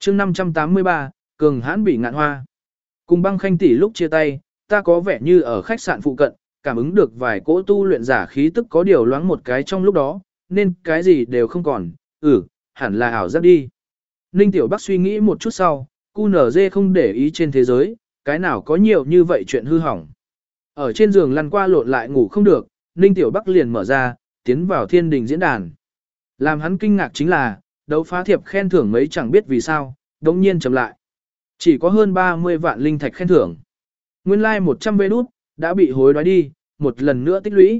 chương 583, cường hãn bị ngạn hoa. Cùng băng khanh tỷ lúc chia tay, ta có vẻ như ở khách sạn phụ cận, cảm ứng được vài cỗ tu luyện giả khí tức có điều loáng một cái trong lúc đó, nên cái gì đều không còn, hẳn là ảo giác đi. Ninh Tiểu Bắc suy nghĩ một chút sau, QNZ không để ý trên thế giới, cái nào có nhiều như vậy chuyện hư hỏng. Ở trên giường lăn qua lộn lại ngủ không được, Ninh Tiểu Bắc liền mở ra, tiến vào thiên đình diễn đàn. Làm hắn kinh ngạc chính là, đấu phá thiệp khen thưởng mấy chẳng biết vì sao, đống nhiên chậm lại. Chỉ có hơn 30 vạn linh thạch khen thưởng. Nguyên lai like 100 vé đút, đã bị hối đoái đi, một lần nữa tích lũy.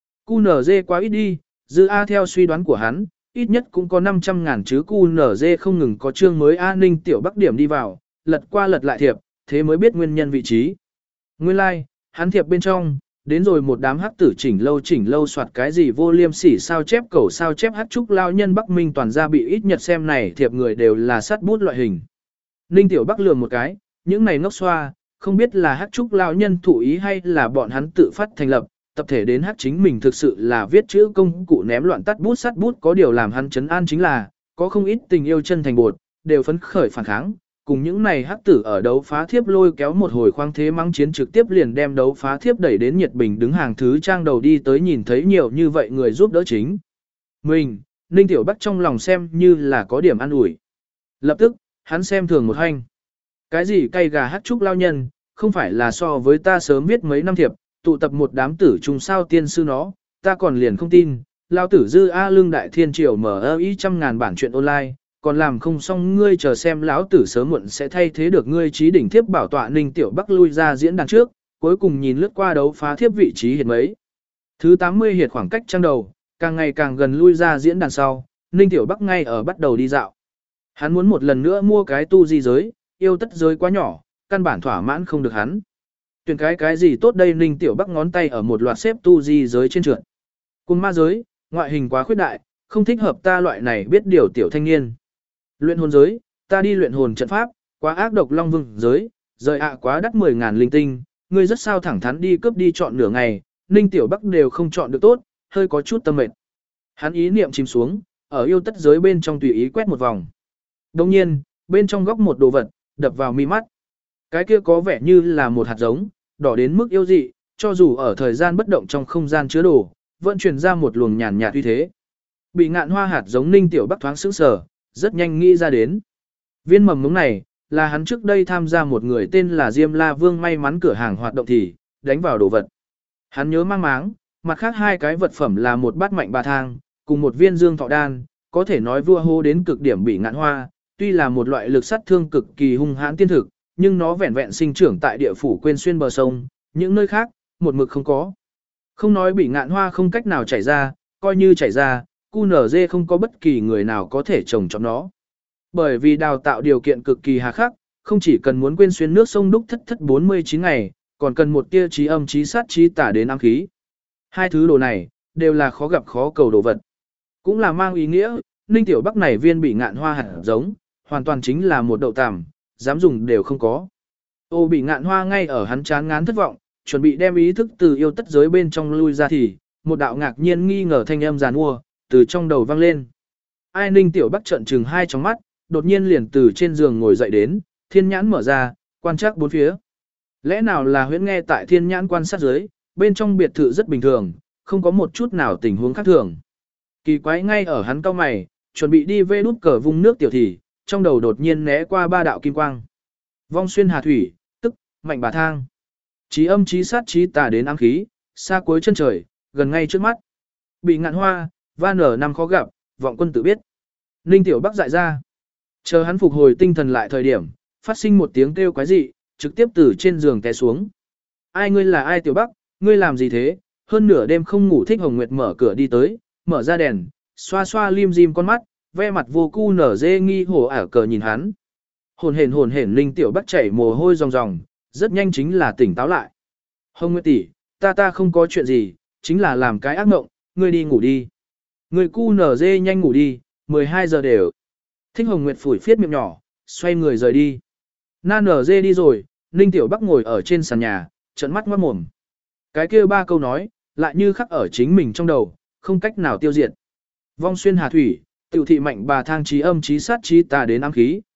QNZ quá ít đi, dư A theo suy đoán của hắn, ít nhất cũng có 500.000 chứ QNZ không ngừng có chương mới A. Ninh Tiểu Bắc điểm đi vào, lật qua lật lại thiệp, thế mới biết nguyên nhân vị trí. Nguyên lai, like, hắn thiệp bên trong, đến rồi một đám hắc tử chỉnh lâu soạt cái gì vô liêm sỉ sao chép cẩu sao chép hắc trúc lao nhân Bắc Minh toàn ra bị ít nhật xem này thiệp người đều là sắt bút loại hình. Ninh Tiểu Bắc lườm một cái, những này ngốc xoa, không biết là hắc trúc lao nhân thụ ý hay là bọn hắn tự phát thành lập, tập thể đến hắc chính mình thực sự là viết chữ công cụ ném loạn tắt bút sắt bút có điều làm hắn chấn an chính là, có không ít tình yêu chân thành bột, đều phấn khởi phản kháng. Cùng những này hắc tử ở đấu phá thiếp lôi kéo một hồi khoang thế mắng chiến trực tiếp liền đem đấu phá thiếp đẩy đến nhiệt bình đứng hàng thứ trang đầu đi tới nhìn thấy nhiều như vậy người giúp đỡ chính. Mình, Ninh Tiểu Bắc trong lòng xem như là có điểm an ủi. Lập tức, hắn xem thường một hành. Cái gì cay gà hắc trúc lao nhân, không phải là so với ta sớm viết mấy năm thiệp, tụ tập một đám tử trùng sao tiên sư nó, ta còn liền không tin, lao tử dư A lương đại thiên triều mở ý 100.000 bản chuyện online. Còn làm không xong ngươi chờ xem lão tử sớm muộn sẽ thay thế được ngươi trí đỉnh thiếp bảo tọa. Ninh Tiểu Bắc lui ra diễn đàn trước, cuối cùng nhìn lướt qua đấu phá thiếp vị trí hiệt mấy. Thứ 80 hiệt khoảng cách trang đầu, càng ngày càng gần lui ra diễn đàn sau, Ninh Tiểu Bắc ngay ở bắt đầu đi dạo. Hắn muốn một lần nữa mua cái tu di giới, yêu tất giới quá nhỏ, căn bản thỏa mãn không được hắn. Tuyển cái gì tốt đây? Ninh Tiểu Bắc ngón tay ở một loạt xếp tu di giới trên trượt. Cùng ma giới, ngoại hình quá khuyết đại, không thích hợp ta loại này biết điều tiểu thanh niên. Luyện hồn giới, ta đi luyện hồn trận pháp, quá ác độc long vương giới, rời quá đắt 10.000 linh tinh, ngươi rất sao thẳng thắn đi cướp đi chọn nửa ngày, Ninh Tiểu Bắc đều không chọn được tốt, hơi có chút tâm mệt. Hắn ý niệm chìm xuống, ở yêu tất giới bên trong tùy ý quét một vòng. Đồng nhiên, bên trong góc một đồ vật, đập vào mi mắt. Cái kia có vẻ như là một hạt giống, đỏ đến mức yêu dị, cho dù ở thời gian bất động trong không gian chứa đồ, vẫn truyền ra một luồng nhàn nhạt uy thế. Bị ngạn hoa hạt giống Ninh Tiểu Bắc thoáng sững sờ, rất nhanh nghĩ ra đến. Viên mầm ngống này, là hắn trước đây tham gia một người tên là Diêm La Vương may mắn cửa hàng hoạt động thì, đánh vào đồ vật. Hắn nhớ mang máng, mặt khác hai cái vật phẩm là một bát mạnh bà thang, cùng một viên dương thọ đan, có thể nói vua hô đến cực điểm bị ngạn hoa, tuy là một loại lực sát thương cực kỳ hung hãn tiên thực, nhưng nó vẹn vẹn sinh trưởng tại địa phủ quên xuyên bờ sông, những nơi khác, một mực không có. Không nói bị ngạn hoa không cách nào chảy ra, coi như chảy ra, QNZ không có bất kỳ người nào có thể trồng cho nó. Bởi vì đào tạo điều kiện cực kỳ hà khắc, không chỉ cần muốn quên xuyên nước sông đúc thất 49 ngày, còn cần một tia trí âm trí sát trí tả đến ám khí. Hai thứ đồ này, đều là khó gặp khó cầu đồ vật. Cũng là mang ý nghĩa, Ninh Tiểu Bắc này viên bị ngạn hoa hạt giống, hoàn toàn chính là một đậu tằm, dám dùng đều không có. Ô bị ngạn hoa ngay ở hắn chán ngán thất vọng, chuẩn bị đem ý thức từ yêu tất giới bên trong lui ra thì, một đạo ngạc nhiên nghi ngờ thanh âm giàn mua, từ trong đầu vang lên. Ai? Ninh Tiểu Bắc trợn trừng hai trong mắt, đột nhiên liền từ trên giường ngồi dậy đến, thiên nhãn mở ra, quan trắc bốn phía. Lẽ nào là huyễn nghe tại thiên nhãn quan sát dưới, bên trong biệt thự rất bình thường, không có một chút nào tình huống khác thường. Kỳ quái ngay ở hắn cau mày, chuẩn bị đi vê đút cờ vung nước tiểu thì, trong đầu đột nhiên né qua ba đạo kim quang. Vong xuyên hà thủy, tức, mạnh bà thang. Chí âm chí sát chí tà đến ám khí, xa cuối chân trời, gần ngay trước mắt. Bị ngạn hoa, van ở năm khó gặp, vọng quân tự biết. Ninh Tiểu Bắc dại ra. Chờ hắn phục hồi tinh thần lại thời điểm, phát sinh một tiếng kêu quái dị, trực tiếp từ trên giường té xuống. Ai? Ngươi là ai Tiểu Bắc, ngươi làm gì thế? Hơn nửa đêm không ngủ. Thích Hồng Nguyệt mở cửa đi tới, mở ra đèn, xoa xoa lim dim con mắt, ve mặt vô cu nở dê nghi hổ ả cờ nhìn hắn. Hồn hển Ninh Tiểu Bắc chảy mồ hôi ròng ròng, rất nhanh chính là tỉnh táo lại. Hồng Nguyệt tỷ, ta không có chuyện gì, chính là làm cái ác mộng, ngươi đi ngủ đi. Người cu nở dê nhanh ngủ đi, 12 giờ đều. Thích Hồng Nguyệt phủi phiết miệng nhỏ, xoay người rời đi. Na nở dê đi rồi, Ninh Tiểu Bắc ngồi ở trên sàn nhà, trợn mắt ngoát mồm. Cái kia ba câu nói, lại như khắc ở chính mình trong đầu, không cách nào tiêu diệt. Vong xuyên hà thủy, tiểu thị mạnh bà thang trí âm trí sát trí tà đến ám khí,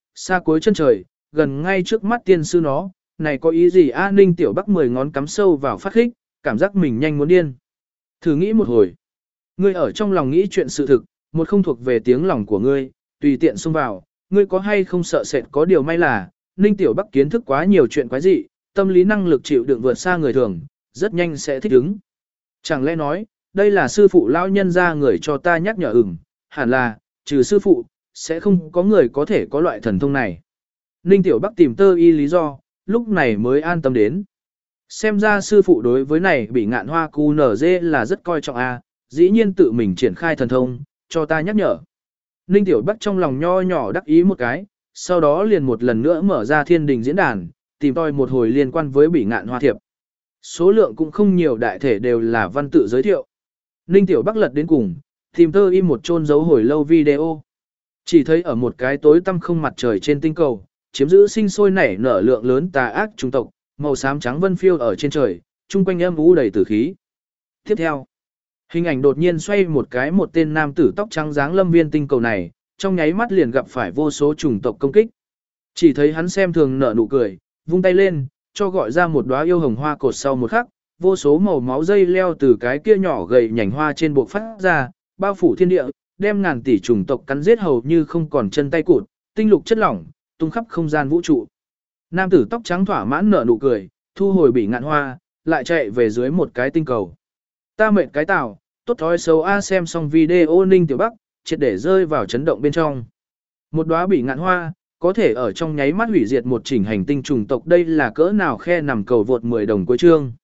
xa cuối chân trời, gần ngay trước mắt tiên sư nó, này có ý gì a? Ninh Tiểu Bắc 10 ngón cắm sâu vào phát khích, cảm giác mình nhanh muốn điên. Thử nghĩ một hồi. Ngươi ở trong lòng nghĩ chuyện sự thực, một không thuộc về tiếng lòng của ngươi, tùy tiện xông vào, ngươi có hay không sợ sệt? Có điều may là, Ninh Tiểu Bắc kiến thức quá nhiều chuyện quái dị, tâm lý năng lực chịu đựng vượt xa người thường, rất nhanh sẽ thích ứng. Chẳng lẽ nói, đây là sư phụ lão nhân ra người cho ta nhắc nhở hẳn là, trừ sư phụ, sẽ không có người có thể có loại thần thông này. Ninh Tiểu Bắc tìm tơ y lý do, lúc này mới an tâm đến. Xem ra sư phụ đối với này bị ngạn hoa cu nở dê là rất coi trọng a, dĩ nhiên tự mình triển khai thần thông, cho ta nhắc nhở. Ninh Tiểu Bắc trong lòng nho nhỏ đắc ý một cái, sau đó liền một lần nữa mở ra thiên đình diễn đàn, tìm tòi một hồi liên quan với bị ngạn hoa thiệp. Số lượng cũng không nhiều, đại thể đều là văn tự giới thiệu. Ninh Tiểu Bắc lật đến cùng, tìm tơ im một chôn giấu hồi lâu video. Chỉ thấy ở một cái tối tăm không mặt trời trên tinh cầu, chiếm giữ sinh sôi nảy nở lượng lớn tà ác chủng tộc, màu xám trắng vân phiêu ở trên trời, chung quanh âm u đầy tử khí. Tiếp theo, hình ảnh đột nhiên xoay một cái, một tên nam tử tóc trắng dáng lâm viên tinh cầu này, trong nháy mắt liền gặp phải vô số chủng tộc công kích. Chỉ thấy hắn xem thường nở nụ cười, vung tay lên, cho gọi ra một đóa yêu hồng hoa cột, sau một khắc, vô số màu máu dây leo từ cái kia nhỏ gầy nhành hoa trên buộc phát ra, bao phủ thiên địa, đem ngàn tỷ chủng tộc cắn giết hầu như không còn chân tay cụt, tinh lục chất lỏng, tung khắp không gian vũ trụ. Nam tử tóc trắng thỏa mãn nở nụ cười, thu hồi bị ngạn hoa, lại chạy về dưới một cái tinh cầu. Ta mệt cái tảo, tốt thói xấu a. Xem xong video, Ninh Tiểu Bắc triệt để rơi vào chấn động bên trong. Một đóa bị ngạn hoa có thể ở trong nháy mắt hủy diệt một chỉnh hành tinh chủng tộc, đây là cỡ nào khe nằm cầu vượt 10 đồng cuối chương.